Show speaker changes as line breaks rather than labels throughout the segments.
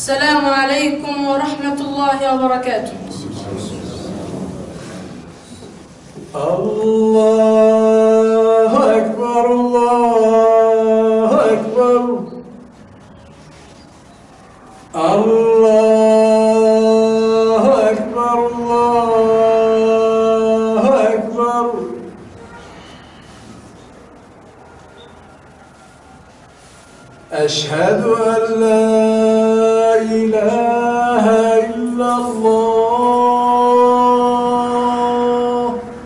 السلام عليكم ورحمة الله وبركاته.
الله أكبر الله أكبر الله أكبر الله أكبر. أشهد أن لا إله إلا الله.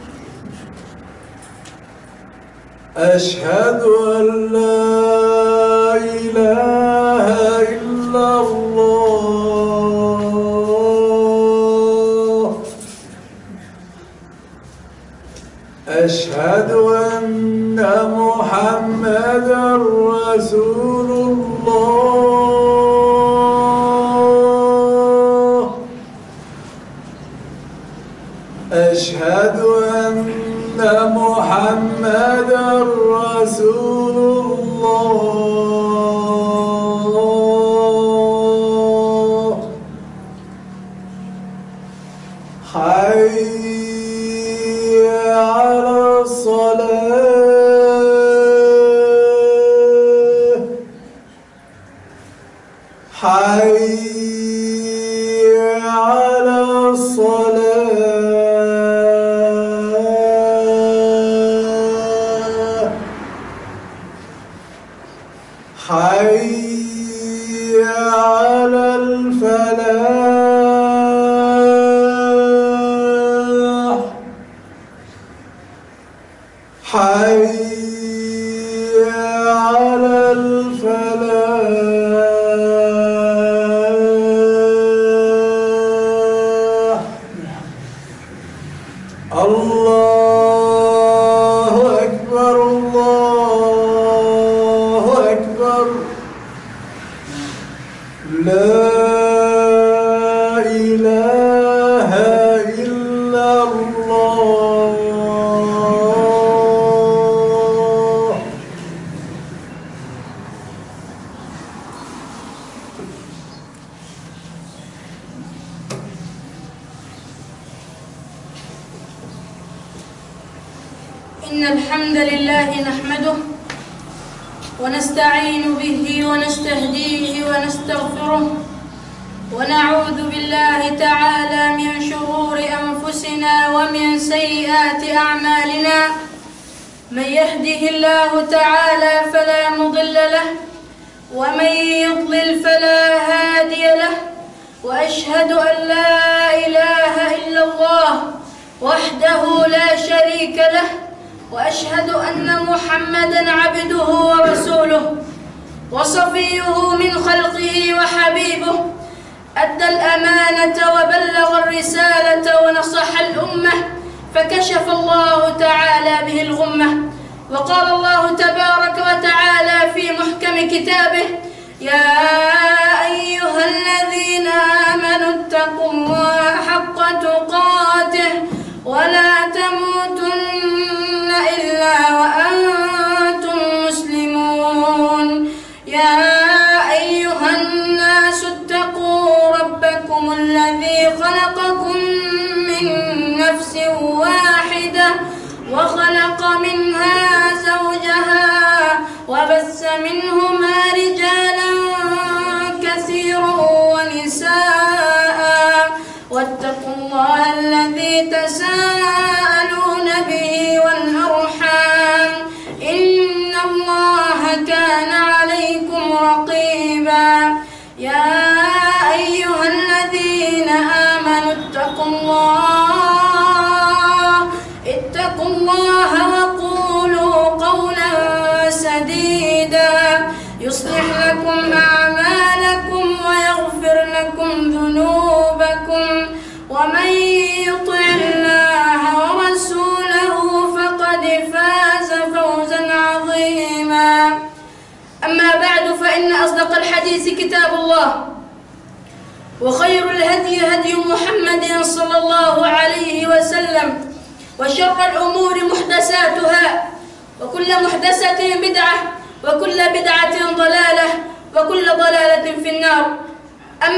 أشهد أن لا إله إلا الله. أشهد أن محمدًا رسول الله. أشهد أن محمدًا رسول الله. حي على الصلاة. حي على الصلاة. حي على الفلاح. حي على الفلاح. الله أكبر الله أكبر. لا إله إلا الله.
إن الحمد لله نحمده ونستعين به ونستهديه ونستغفره ونعوذ بالله تعالى من شرور أنفسنا ومن سيئات أعمالنا. من يهده الله تعالى فلا مضل له ومن يضلل فلا هادي له. وأشهد أن لا إله إلا الله وحده لا شريك له. وأشهد أن محمدًا عبده ورسوله وصفيه من خلقه وحبيبه. أدى الأمانة وبلغ الرسالة ونصح الأمة فكشف الله تعالى به الغمة. وقال الله تبارك وتعالى في محكم كتابه: يا أيها الذين آمنوا اتقوا الله حق تقاته ولا تموتن إلا وأنتم مسلمون. يا أيها الناس اتقوا ربكم الذي خلقكم من نفس واحدة وخلق منها زوجها وبث منهما رجالا كثيرا ونساء. واتقوا الله الذي تساءلون به والأرحام إن الله كان عليكم رقيبا. يا أيها الذين آمنوا اتقوا الله وقولوا قولا سديدا يصلح لكم أعمالكم ويغفر لكم ذنوبكم. ومن يطع الله ورسوله فقد فاز فوزا عظيما. أما بعد، فإن أصدق الحديث كتاب الله، وخير الهدي هدي محمد صلى الله عليه وسلم، وشر الأمور محدثاتها، وكل محدثة بدعة، وكل بدعة ضلالة، وكل ضلالة في النار. أما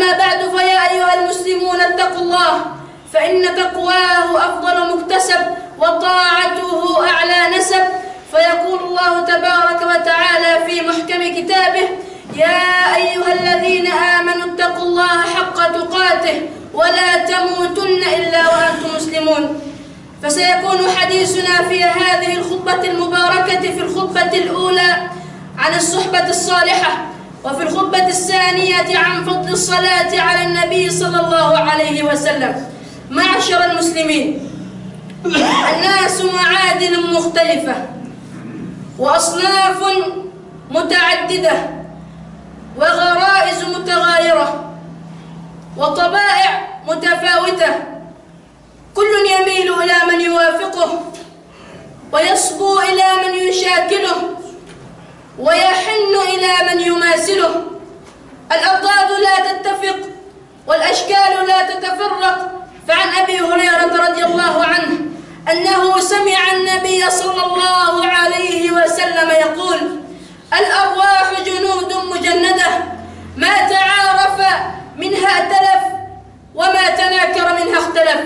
أيها المسلمون اتقوا الله، فإن تقواه أفضل مكتسب وطاعته أعلى نسب. فيقول الله تبارك وتعالى في محكم كتابه: يا أيها الذين آمنوا اتقوا الله حق تقاته ولا تموتن إلا وأنتم مسلمون. فسيكون حديثنا في هذه الخطبة المباركة في الخطبة الأولى عن الصحبة الصالحة، وفي الخطبة الثانية عن فضل الصلاة على النبي صلى الله عليه وسلم. معشر المسلمين، الناس معادن مختلفة وأصناف متعددة وغرائز متغايرة وطبائع متفاوتة، كل يميل إلى من يوافقه ويصبو إلى من يشاكله ويحن إلى من يماثله. الأضداد لا تتفق والأشكال لا تتفرق. فعن أبي هريرة رضي الله عنه أنه سمع النبي صلى الله عليه وسلم يقول: الأرواح جنود مجندة، ما تعارف منها ائتلف وما تناكر منها اختلف.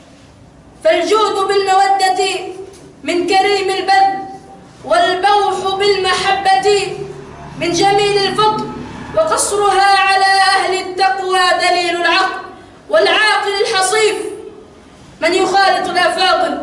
فالجود بالمودة من كريم البذل، والبوح بالمحبة من جميل الفضل، وقصرها على أهل التقوى دليل العقل. والعاقل الحصيف من يخالط الأفاضل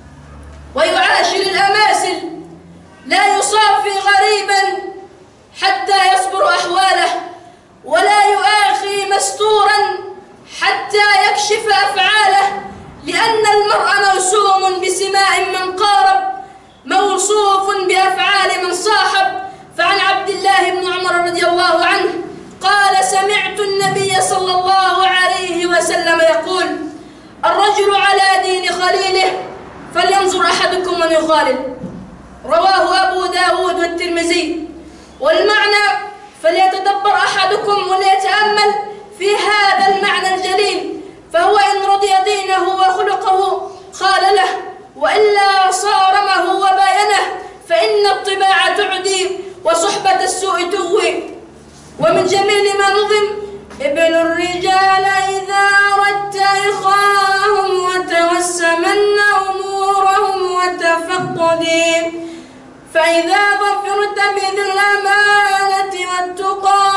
ويعاشر الأماثل، لا يصافي غريبا حتى يصبر أحواله، ولا يؤاخي مستورا حتى يكشف أفعاله، لأن المرء موسوم بسماء من قارب، موصوف بأفعال من صاحب. فعن عبد الله بن عمر رضي الله عنه قال: سمعت النبي صلى الله عليه وسلم يقول: الرجل على دين خليله، فلينظر أحدكم من يخالل. رواه أبو داود والترمذي. والمعنى: فليتدبر أحدكم وليتأمل في هذا المعنى الجليل، فهو إن رضي دينه وخلقه خالله، وإلا صارمه وباينه، فإن الطباع تعدي وصحبة السوء تغوي. ومن جميل ما نظم: ابن الرجال إذا أردت إخاهم وتوسمن أمورهم وتفقدي، فإذا ظفرت بذي الأمانة والتقى،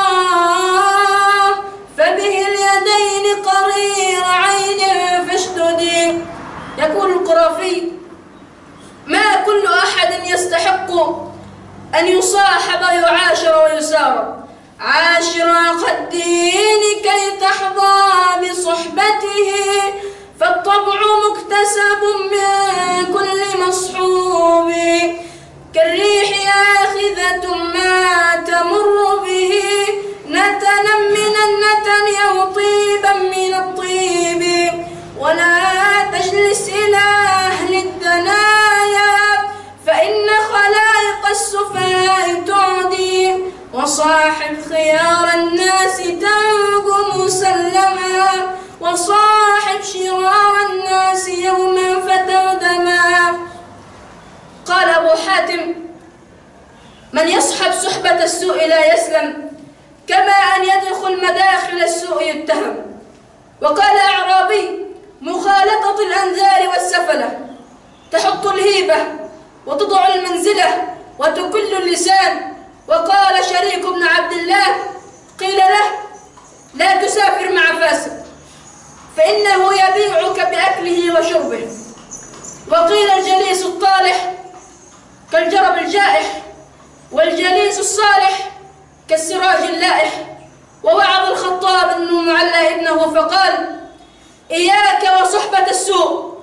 فبه اليدين قرير عين فاشددي. يقول القرافي: ما كل أحد يستحق أن يصاحب ويعاشر ويسار، عاشر أخ الدين كي تحظى بصحبته، فالطبع مكتسب من كل مصحوب، كالريح آخذة ما تمر به، نتنا من النتن أو طيبا من الطيب، ولا تجلس إلى أهل الدنايا، فإن خلائق السفهاء تعدي، وصاحب خيار الناس تنجو مسلما، وصاحب شرار الناس يوما فتردما. قال أبو حاتم: من يصحب صحبة السوء لا يسلم، كما أن يدخل مداخل السوء يتهم. وقال أعرابي: مخالطة الأنذار والسفلة تحط الهيبة وتضع المنزلة وتكل اللسان. وقال شريك بن عبد الله: قيل له: لا تسافر مع فاسق، فإنه يبيعك بأكله وشربه. وقيل: الجليس الطالح كالجرب الجائح، والجليس الصالح كالسراج اللائح. ووعظ الخطاب بن معلى ابنه فقال: إياك وصحبة السوء،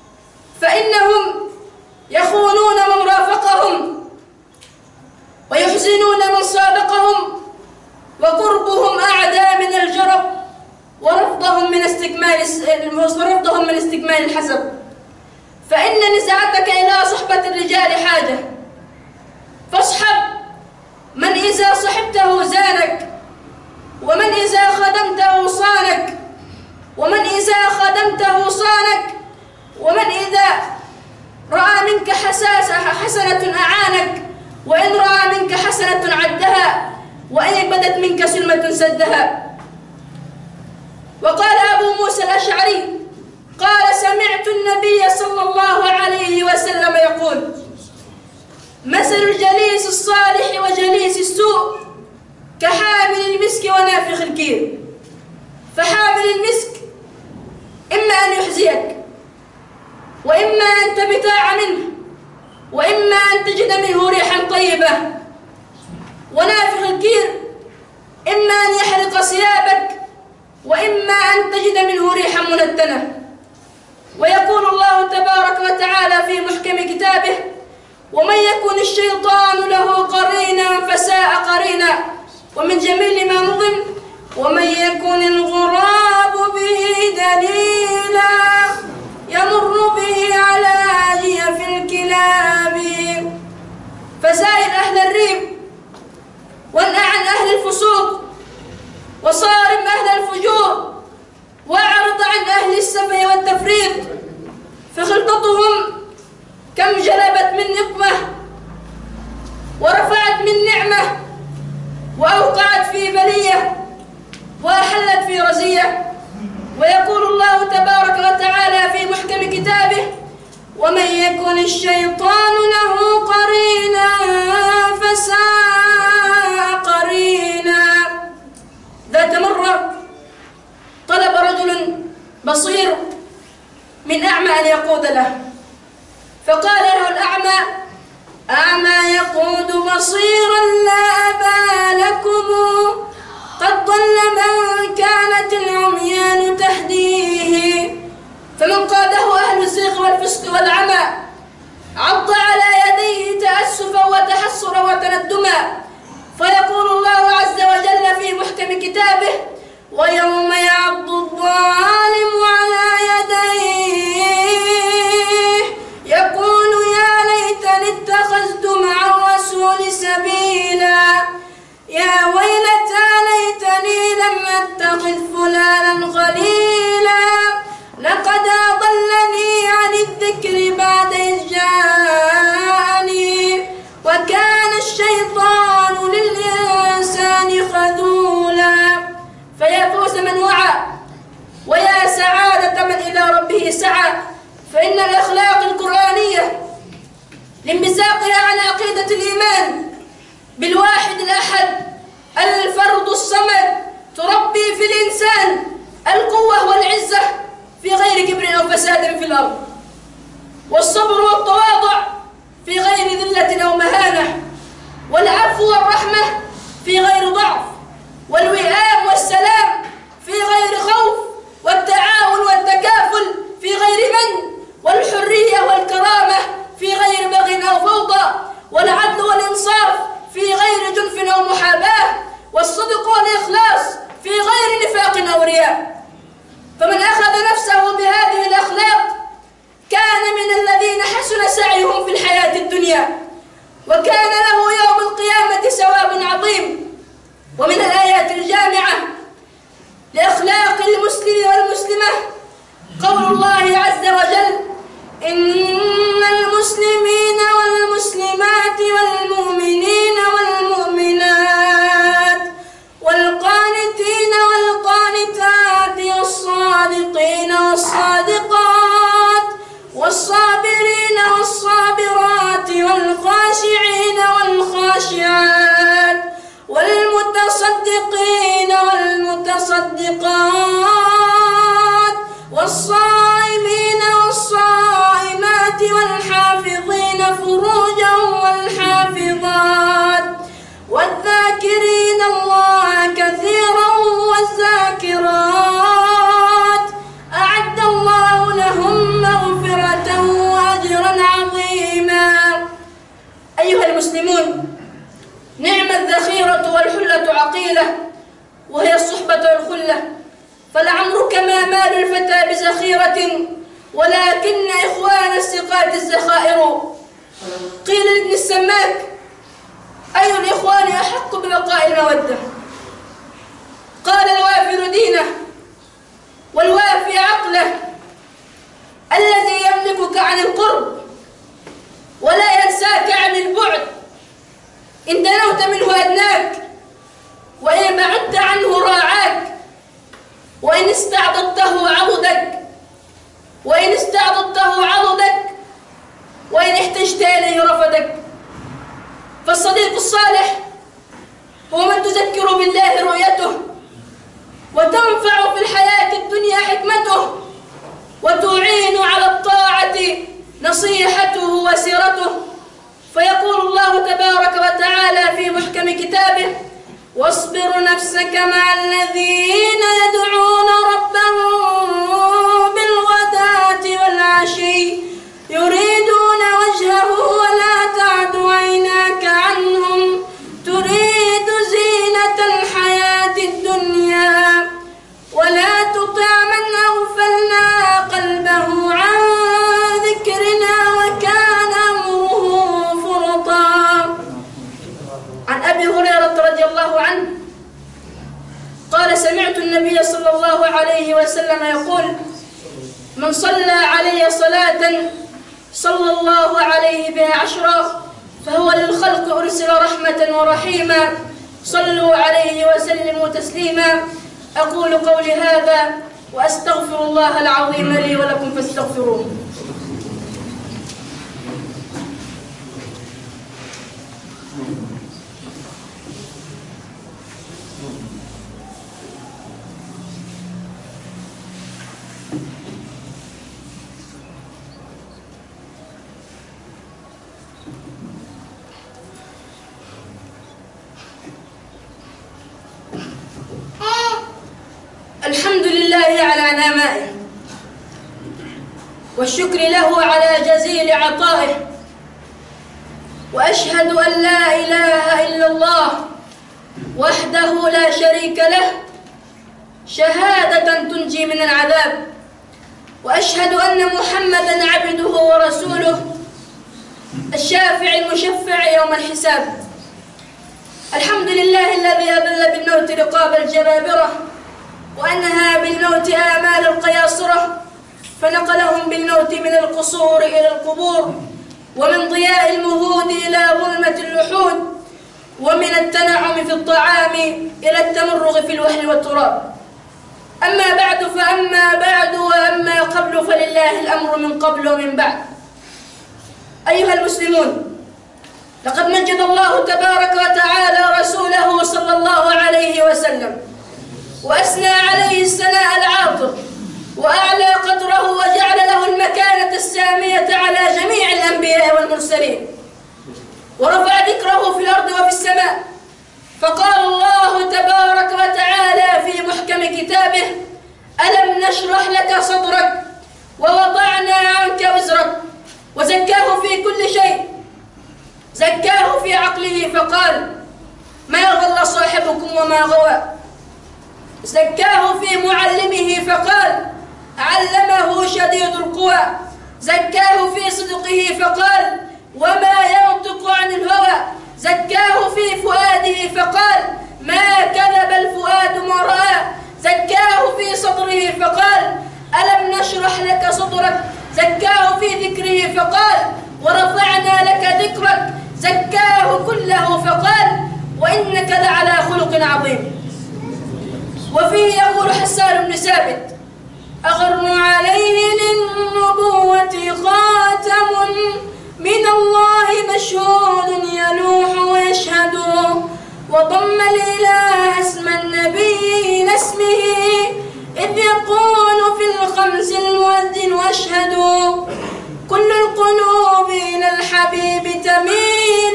فإنهم يخونون من رافقهم ويحزنون من صادقهم، وقربهم أعدى من الجرب، ورفضهم من استكمال الحسب. فإن نزاعتك إلى صحبة الرجال حاجة، فاصحب من إذا صحبته زانك، ومن إذا خدمته صانك، ومن إذا خدمته صانك، ومن إذا رأى منك حسنة أعانك، وإن رأى منك حسنة عدها، وإن بدت منك سلمة سدها. وقال صلى الله عليه وسلم يقول: مثل الجليس الصالح وجليس السوء كحامل المسك ونافخ الكير. فحامل المسك إما أن يحزيك، وإما أن تبتاع منه، وإما أن تجد منه ريحا طيبة. ونافخ الكير إما أن يحرق ثيابك، وإما أن تجد منه ريحا منتنة. ويقول الله تبارك وتعالى في محكم كتابه: ومن يكن الشيطان له قرينا فساء قرينا. ومن جميل ما نظم: ومن يكن الغراب به دليلا يمر به على جيف الكلاب. فسائل أهل الريب، وانأ عن أهل الفسوق، وصارم أهل الفجور، وأعرض عن أهل السفه والتفريط. فخلطتهم كم جلبت من نقمة، ورفعت من نعمة، وأوقعت في بلية، وأحلت في رزية. ويقول الله تبارك وتعالى في محكم كتابه: ومن يكن الشيطان له قرينا فساء قرينا. ذات مرة طلب رجل بصير من أعمى أن يقود له، فقال له الأعمى: أعمى يقود بصيرا لا أبا لكم، قد ضل من كانت العميان تهديه. فمن قاده أهل الزيغ والفسق والعمى عض على يديه تأسفا وتحسرا وتندما. فيقول الله عز وجل في محكم كتابه: ويوم يعض الظالم على يديه يقول يا ليتني اتخذت مع الرسول سبيلا، يا ويلتى ليتني لم أتخذ فلانا خليلا، لقد أضلني عن الذكر بعد إذ جاءني، وكان الشيطان للإنسان خذولا. فيا فوز من وعى، ويا سعادة من إلى ربه سعى. فإن الأخلاق القرآنية لانبثاقها عن عقيدة الإيمان بالواحد الأحد الفرد الصمد تربي في الإنسان القوة والعزة في غير كبر أو فساد في الأرض، والصبر والتواضع في غير ذلة أو مهانة، والعفو والرحمة في غير ضعف، والوئام والسلام في غير خوف، والتعاون والتكافل في غير من، والحرية والكرامة في غير بغي أو فوضى، والعدل والإنصاف في غير جنف أو محاباة، والصدق والإخلاص في غير نفاق أو رياء. فمن أخذ نفسه بهذه الأخلاق كان من الذين حسن سعيهم في الحياة الدنيا، وكان له يوم القيامة ثواب عظيم. ومن الآيات الجامعة لأخلاق المسلم والمسلمة قول الله عز وجل: إن المسلمين والمسلمات والمؤمنين والمؤمنات والقانتين والقانتات والصادقين والصادقات والصابرين والصابرات والخاشعين والخاشعات والمتصدقين والمتصدقات والصائمين والصائمات والحافظين فروجهم والحافظات والذاكرين الله كثيرا والذاكرات أعد الله لهم مغفرة وأجرا عظيما. أيها المسلمون، نعم الذخيرة والحلة عقيلة، وهي الصحبة والخلة. فلعمرك ما مال الفتى بذخيرة، ولكن إخوان الثقات الذخائر. قيل لابن السماك: أي الإخوان أحق ببقاء المودة؟ قال: الوافر دينه، والوافي عقله، الذي يملكك عن القرب ولا ينساك عن البعد، إن دنوت منه أدناك، وإن بعدت عنه راعاك، وإن استعضدته عضدك، وإن احتجت إليه رفدك. فالصديق الصالح هو من تذكر بالله رؤيته، وتنفع في الحياة الدنيا حكمته، وتعين على الطاعة نصيحته وسيرته. فيقول الله تبارك وتعالى في محكم كتابه: واصبر نفسك مع الذين يدعون ربهم بالغداة والعشي يريدون وجهه ولا تعد عيناك عنهم تريد زينة الحياة الدنيا ولا تطع من أغفلنا قلبه عن ذكرنا وكان أمره فرطا. عن أبي هريرة رضي الله عنه قال: سمعت النبي صلى الله عليه وسلم يقول: من صلى علي صلاة صلى الله عليه بها 10 فهو للخلق أرسل رحمة ورحيما صلوا عليه وسلموا تسليما. أقول قولي هذا وأستغفر الله العظيم لي ولكم فاستغفروه. الحمد لله على نعمائه والشكر له على جزيل عطائه، وأشهد أن لا إله إلا الله وحده لا شريك له شهادة تنجي من العذاب، وأشهد أن محمدًا عبده ورسوله الشافع المشفع يوم الحساب. الحمد لله الذي أذل بالموت رقاب الجبابرة وأنهى بالموت آمال القياصرة، فنقلهم بالموت من القصور إلى القبور، ومن ضياء المهود إلى ظلمة اللحود، ومن التنعم في الطعام إلى التمرغ في الوهل والتراب. أما بعد فأما بعد وأما قبل فلله الأمر من قبل ومن بعد. أيها المسلمون، لقد مجد الله تبارك وتعالى رسوله صلى الله عليه وسلم وأثنى عليه الثناء العاطر وأعلى قدره وجعل له المكانة السامية على جميع الأنبياء والمرسلين، ورفع ذكره في الأرض وفي السماء. فقال الله تبارك وتعالى في محكم كتابه: ألم نشرح لك صدرك ووضعنا عنك وزرك. وزكاه في كل شيء، زكاه في عقله فقال: ما ضل صاحبكم وما غوى. زكاه في معلمه فقال: علمه شديد القوى. زكاه في صدقه فقال: وما ينطق عن الهوى. زكاه في فؤاده فقال: ما كذب الفؤاد ما رأى. زكاه في صدره فقال: ألم نشرح لك صدرك. زكاه في ذكره فقال: ورفعنا لك ذكرك. زكاه كله فقال: وإنك لعلى خلق عظيم. وفيه يقول حسان بن ثابت: أغر عليه للنبوة خاتم من الله مشهود يلوح ويشهد، وضم الإله اسم النبي إلى اسمه إذ يقول في الخمس المؤذن واشهد. كل القلوب إلى الحبيب تميل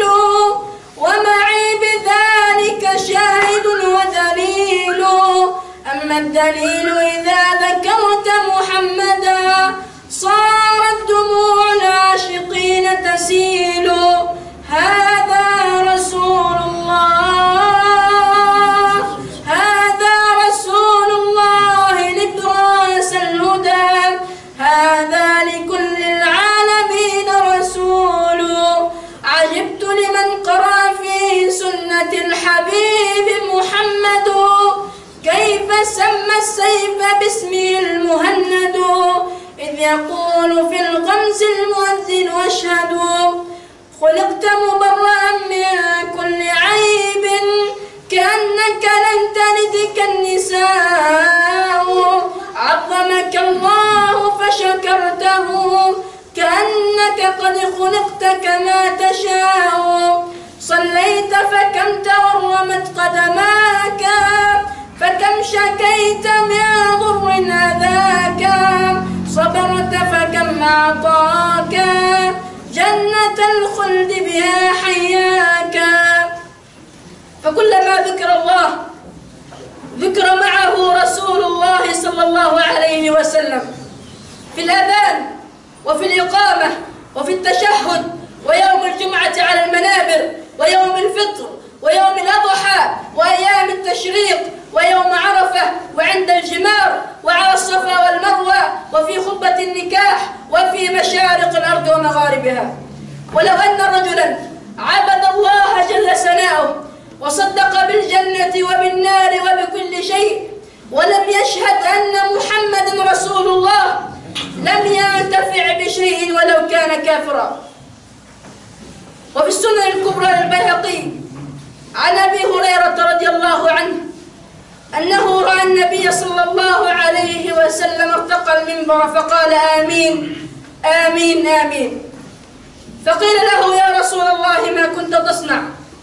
ومعي بذلك شاهد ودليل. أما الدليل إذا ذكرت محمدا صارت دموع العاشقين تسيل. هذا رسول الله، هذا رسول الله نبراس الهدى، هذا لكل العالمين رسول. عجبت لمن قرأ في سنة الحبيب محمد كيف سمى السيف باسمه المهند إذ يقول في الخمس المؤذن واشهد. خلقت مبرأ من كل عيب كأنك لن تلدك النساء. عظمك الله فشكرته كأنك قد خلقت ورمت قدماك، فكم شكيت من ضر أذاك، صبرت فكم أعطاك، جنة الخلد بها حياك. فكلما ذكر الله ذكر معه رسول الله صلى الله عليه وسلم في الأذان وفي الإقامة وفي التشهد، ويوم الجمعة على المنابر، ويوم الفطر، ويوم الأضحى، وأيام التشريق، ويوم عرفة، وعند الجمار، وعلى الصفا والمروة، وفي خطبة النكاح، وفي مشارق الأرض ومغاربها. ولو أن رجلا عبد الله جل ثناؤه وصدق بالجنة وبالنار وبكل شيء ولم يشهد أن محمد رسول الله لم ينتفع بشيء ولو كان كافرا. وفي السنن الكبرى للبيهقي عن أبي هريرة رضي الله عنه أنه رأى النبي صلى الله عليه وسلم ارتقى المنبر فقال: آمين آمين آمين. فقيل له: يا رسول الله ما كنت تصنع؟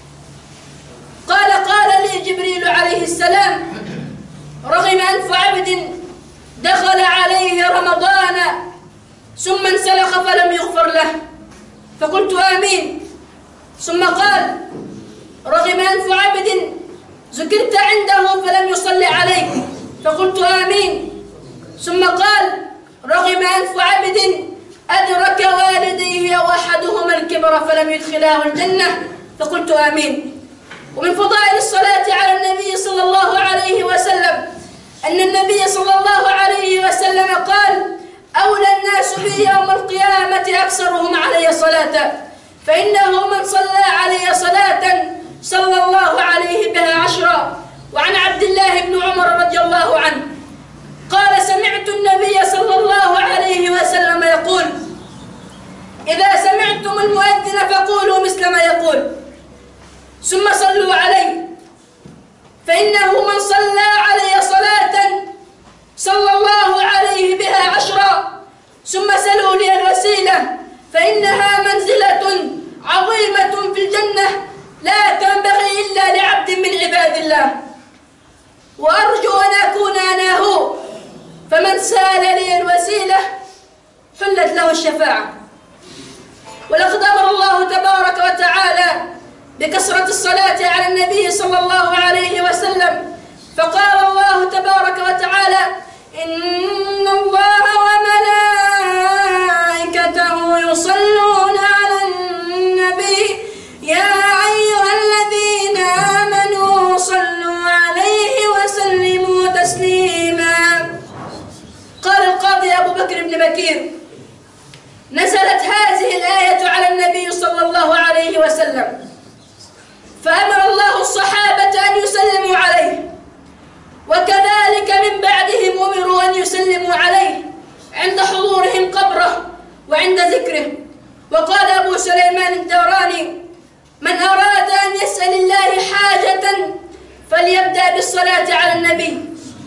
قال لي جبريل عليه السلام: رغم أنف عبد دخل عليه رمضان ثم انسلخ فلم يغفر له، فقلت آمين. ثم قال: رغم أنف عبد ذكرت عنده فلم يصلي عليك، فقلت آمين. ثم قال: رغم أنف عبد أدرك والديه وأحدهما الكبر فلم يدخلاه الجنة، فقلت آمين. ومن فضائل الصلاة على النبي صلى الله عليه وسلم أن النبي صلى الله عليه وسلم قال: أولى الناس بي يوم القيامة أكثرهم علي صلاة، فإنه من صلى علي صلاة صلى الله عليه بها 10. وعن عبد الله بن عمر رضي الله عنه قال: سمعت النبي صلى الله عليه وسلم يقول: إذا سمعتم المؤذن فقولوا مثل ما يقول، ثم صلوا علي، فإنه من صلى علي صلاة صلى الله عليه بها 10، ثم سلوا لي الوسيلة، فإنها منزلة عظيمة في الجنة لا تنبغي إلا لعبد من عباد الله، وأرجو أن أكون أنا هو، فمن سال لي الوسيلة حلت له الشفاعة. ولقد أمر الله تبارك وتعالى بكثرة الصلاة على النبي صلى الله عليه وسلم، فقال الله تبارك وتعالى: إن الله وملائكته يصلون على النبي يا أيها الذين آمنوا صلوا عليه وسلموا تسليما. قال القاضي أبو بكر بن بكير: نزلت هذه الآية على النبي صلى الله عليه وسلم، فأمر الله الصحابة أن يسلموا عليه، وكذلك من بعدهم أمروا أن يسلموا عليه عند حضورهم قبره وعند ذكره. وقال أبو سليمان الداراني: من أراد أن يسأل الله حاجة فليبدأ بالصلاة على النبي،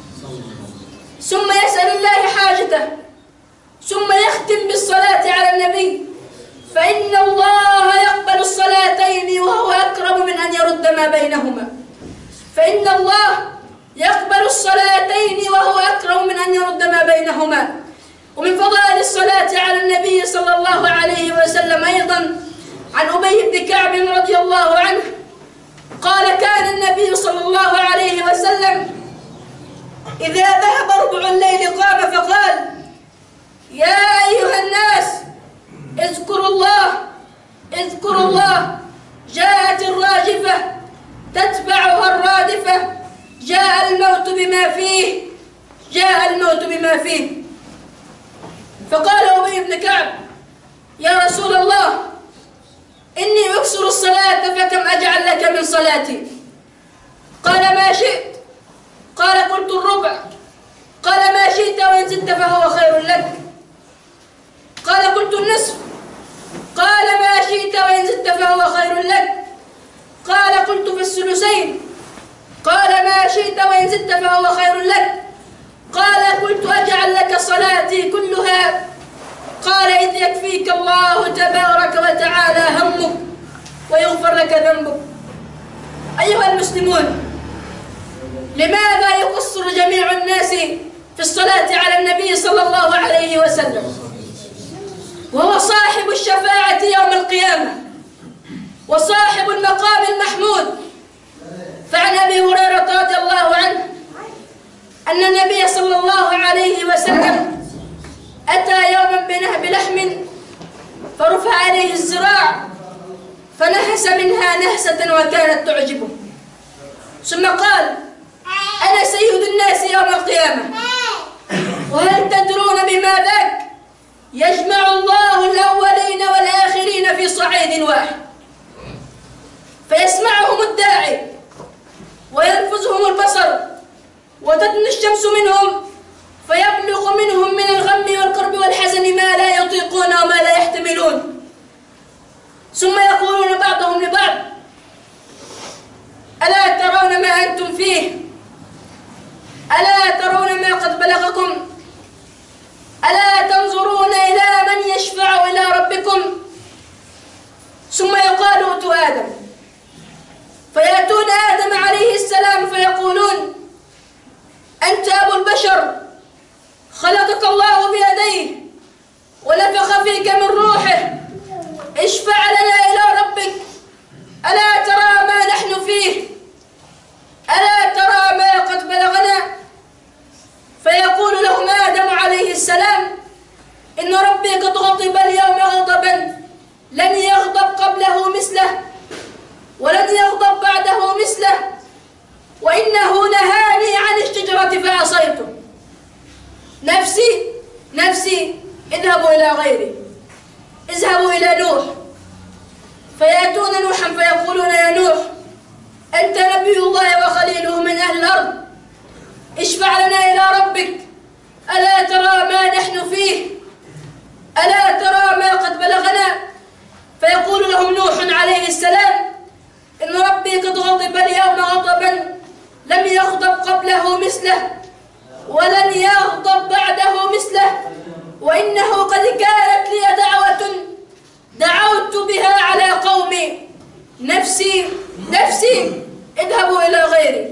ثم يسأل الله حاجته، ثم يختم بالصلاة على النبي، فإن الله يقبل الصلاتين وهو أكرم من أن يرد ما بينهما. فإن الله يقبل الصلاتين وهو أكرم من أن يرد ما بينهما. ومن فضائل الصلاة على النبي صلى الله عليه وسلم أيضا عن أبي بن كعب رضي الله عنه قال: كان النبي صلى الله عليه وسلم إذا ذهب ربع الليل قام فقال: يا أيها الناس اذكروا الله اذكروا الله، جاءت الراجفة تتبعها الرادفة، جاء الموت بما فيه جاء الموت بما فيه. فقال أبي بن كعب: يا رسول الله إني أكثر الصلاة فكم أجعل لك من صلاتي؟ قال: ما شئت. قال: قلت الربع. قال: ما شئت وإن زدت فهو خير لك. قال: قلت النصف. قال: ما شئت وإن زدت فهو خير لك. قال: قلت في الثلثين. قال: ما شئت وإن زدت فهو خير لك. قال: قلت أجعل لك صلاتي كلها. قال: إذ يكفيك الله تبارك وتعالى همك ويغفر لك ذنبك. أيها المسلمون، لماذا يقصر جميع الناس في الصلاة على النبي صلى الله عليه وسلم وهو صاحب الشفاعة يوم القيامة وصاحب المقام المحمود؟ فعن أبي هريرة رضي الله عنه أن النبي صلى الله عليه وسلم أتى يوما بنهب لحم فرفع عليه الذراع فنهس منها نهسة وكانت تعجبه، ثم قال: أنا سيد الناس يوم القيامة، وهل تدرون بما ذاك؟ يجمع الله الأولين والآخرين في صعيد واحد، فيسمعهم الداعي وينفذهم البصر وتدنو الشمس منهم، فيبلغ منهم من الغم والكرب والحزن ما لا يطيقون وما لا يحتملون، ثم يقولون بعضهم لبعض: ألا ترون ما أنتم فيه؟ ألا ترون ما قد بلغكم؟ ألا تنظرون إلى من يشفع إلى ربكم؟ ثم يقال: ائتوا آدم، فيأتون آدم عليه السلام فيقولون: أنت أبو البشر، خلقك الله بيديه ونفخ فيك من روحه، اشفع لنا إلى ربك، ألا ترى ما نحن فيه؟ ألا ترى ما قد بلغنا؟ فيقول لهم آدم عليه السلام: إن ربي قد غضب اليوم غضبا لن يغضب قبله مثله ولن يغضب بعده مثله، وإنه نهاني عن الشجرة فعصيته. نفسي نفسي، اذهبوا إلى غيري، اذهبوا إلى نوح. فيأتون نوحا فيقولون: يا نوح، أنت نبي الله وخليله من أهل الأرض، اشفع لنا إلى ربك، ألا ترى ما نحن فيه؟ ألا ترى ما قد بلغنا؟ فيقول لهم نوح عليه السلام: إن ربي قد غضب اليوم غضبا لم يغضب قبله مثله ولن يغضب بعده مثله، وإنه قد كانت لي دعوة دعوت بها على قومي، نفسي نفسي، اذهبوا إلى غيري،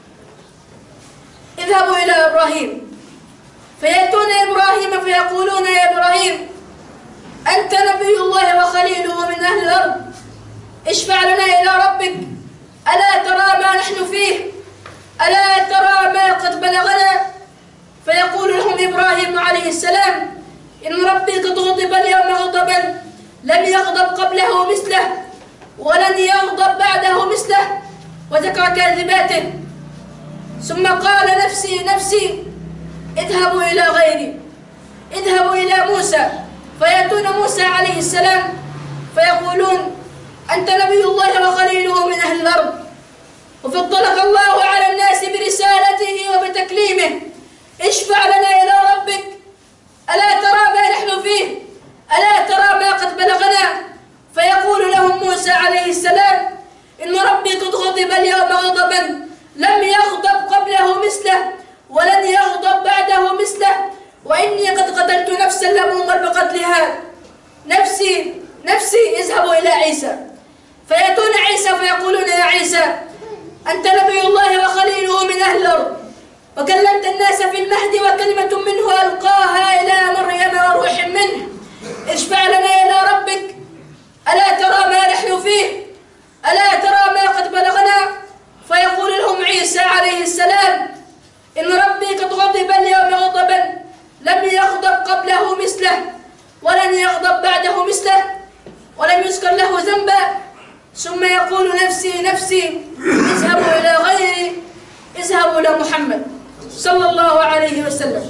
اذهبوا إلى إبراهيم. فيأتون إبراهيم فيقولون: يا إبراهيم، أنت نبي الله وخليله من أهل الأرض، اشفع لنا إلى ربك، ألا ترى ما نحن فيه؟ ألا ترى ما قد بلغنا؟ فيقول لهم إبراهيم عليه السلام: إن ربي قد غضب اليوم غضبا لم يغضب قبله مثله ولن يغضب بعده مثله، وذكر كاذباته. ثم قال: نفسي نفسي، اذهبوا إلى غيري، اذهبوا إلى موسى. فيأتون موسى عليه السلام فيقولون: أنت نبي الله وخليله من أهل الأرض، وفضلك الله على الناس برسالته وبتكليمه، اشفع لنا إلى ربك، ألا ترى ما نحن فيه؟ ألا ترى ما قد بلغنا؟ فيقول لهم موسى عليه السلام: إن ربي قد غضب اليوم غضبا لم يغضب قبله مثله ولن يغضب بعده مثله، وإني قد قتلت نفسا لم أمر بقتلها، نفسي نفسي، اذهبوا إلى عيسى. فيأتون عيسى فيقولون: يا عيسى، أنت نبي الله وخليله من أهل الأرض، وكلمت الناس في المهد وكلمة منه ألقاها إلى مريم وروح منه، اشفع لنا إلى ربك، ألا ترى ما نحن فيه؟ ألا ترى ما قد بلغنا؟ فيقول لهم عيسى عليه السلام: إن ربي قد غضب اليوم غضبا لم يغضب قبله مثله ولن يغضب بعده مثله، ولم يذكر له ذنبا. ثم يقول: نفسي نفسي، اذهبوا إلى غيري، اذهبوا إلى محمد صلى الله عليه وسلم.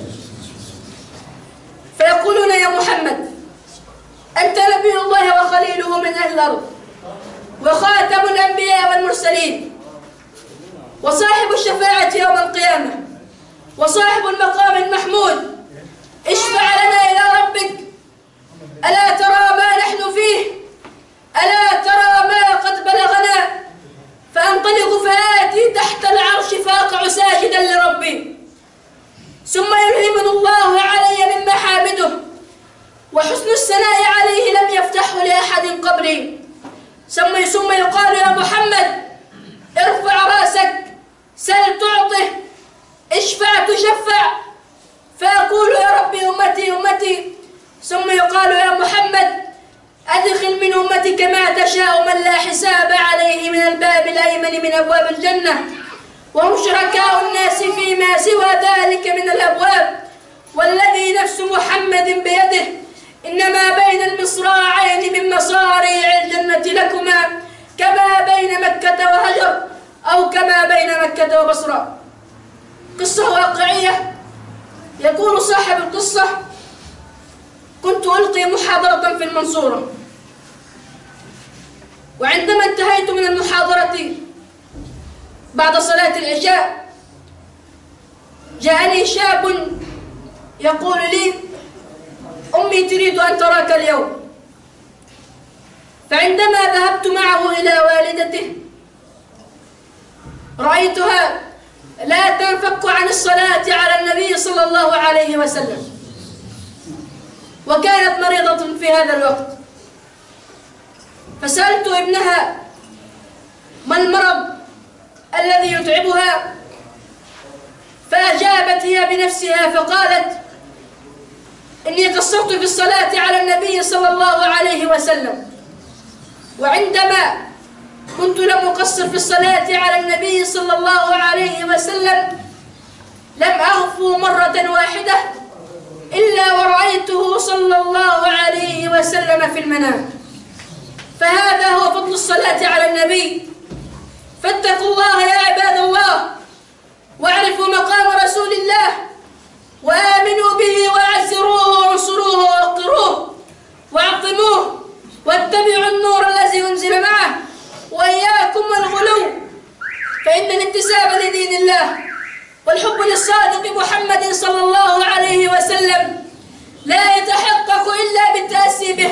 فيقولون: يا محمد، أنت نبي الله وخليله من أهل الأرض، وخاتم الأنبياء والمرسلين، وصاحب الشفاعة يوم القيامة، وصاحب المقام المحمود، اشفع لنا إلى ربك، ألا ترى ما نحن فيه؟ ألا ترى ما قد بلغنا؟ فأنطلق فآتي تحت العرش فأقع ساجدا لربي، ثم يلهمني الله علي من محامده، وحسن الثناء عليه لم يفتحه لأحد قبلي. ثم يقال: يا محمد، ارفع رأسك، سل تعطه، اشفع تشفع. فأقول يا ربي أمتي أمتي، ثم يقال يا محمد أدخل من أمتك ما تشاء من لا حساب عليه من الباب الأيمن من أبواب الجنة، وهم شركاء الناس فيما سوى ذلك من الأبواب، والذي نفس محمد بيده إنما بين المصراعين من مصاريع الجنة لكما كما بين مكة وهجر، أو كما بين مكة وبصرة. قصة واقعية. يقول صاحب القصة: كنت ألقي محاضرة في المنصورة، وعندما انتهيت من المحاضرة بعد صلاة العشاء جاءني شاب يقول لي: أمي تريد أن تراك اليوم. فعندما ذهبت معه إلى والدته رأيتها لا تنفك عن الصلاة على النبي صلى الله عليه وسلم، وكانت مريضة في هذا الوقت. فسألت ابنها: ما المرض الذي يتعبها؟ فأجابت هي بنفسها فقالت: إني قصرت في الصلاة على النبي صلى الله عليه وسلم، وعندما كنت لم أقصر في الصلاة على النبي صلى الله عليه وسلم لم أغفو مرة واحدة إلا ورأيته صلى الله عليه وسلم في المنام. فهذا هو فضل الصلاة على النبي. فاتقوا الله يا عباد الله، واعرفوا مقام رسول الله، وآمنوا به وعزروه وانصروه ووقروه وعظموه، واتبعوا النور الذي أنزل معه، وإياكم والغلو، فإن الانتساب لدين الله والحب للصادق محمد صلى الله عليه وسلم لا يتحقق إلا بالتأسي به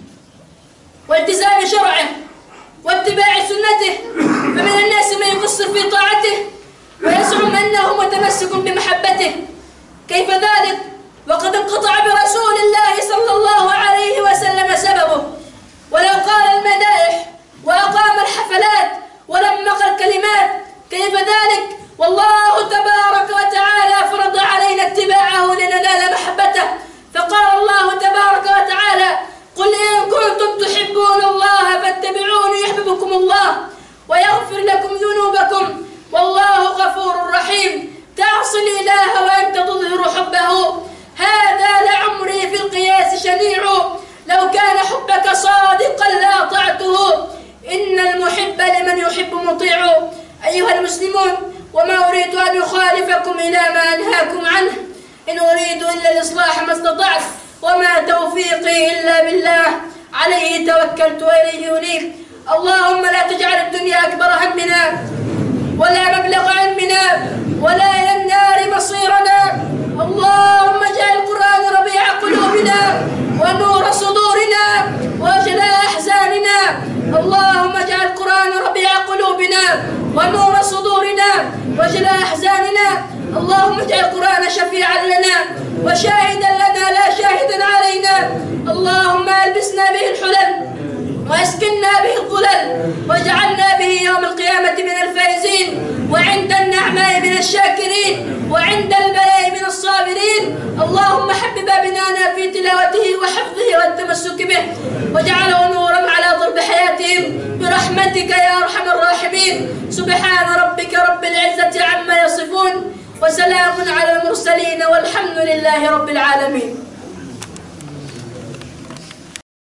والتزام شرعه واتباع سنته. فمن الناس من يقصر في طاعته ويزعم أنه متمسك بمحبته. كيف ذلك وقد انقطع برسول الله صلى الله عليه وسلم سببه؟ ولو قال المدائح وأقام الحفلات ولم نقل كلمات كيف ذلك؟ والله تبارك وتعالى فرض علينا اتباعه لننال محبته. فقال الله تبارك وتعالى: قل إن كنتم تحبون الله فاتبعوني يحببكم الله ويغفر لكم ذنوبكم والله غفور رحيم. تعصي الإله وأنت تظهر حبه، هذا لعمري في القياس شنيع، لو كان حبك صادقا لأطعته، إن المحب لمن يحب مطيع. أيها المسلمون، وما أريد أن أخالفكم إلى ما أنهاكم عنه، إن أريد إلا الإصلاح ما استطعت، وما توفيقي إلا بالله، عليه توكلت وإليه أنيب. اللهم لا تجعل الدنيا أكبر همنا ولا مبلغ علمنا ولا إلى النار مصيرنا. اللهم اجعل القرآن ربيع قلوبنا ونور صدورنا وجلاء أحزاننا. اللهم اجعل القرآن ربيع قلوبنا ونور صدورنا وجلاء أحزاننا. اللهم اجعل القرآن شفيعا لنا وشاهدا لنا لا شاهدا علينا. اللهم ألبسنا به الحلل وأسكننا به الظلل واجعلنا به يوم القيامة من الفائزين، وعند النعماء من الشاكرين، وعند البلاء من الصابرين. اللهم حبب أبناءنا في تلاوته وحفظه والتمسك به، واجعله نورا على ضرب حياتهم برحمتك يا أرحم الراحمين. سبحان ربك رب العزة عما يصفون، وسلام على المرسلين، والحمد لله رب العالمين.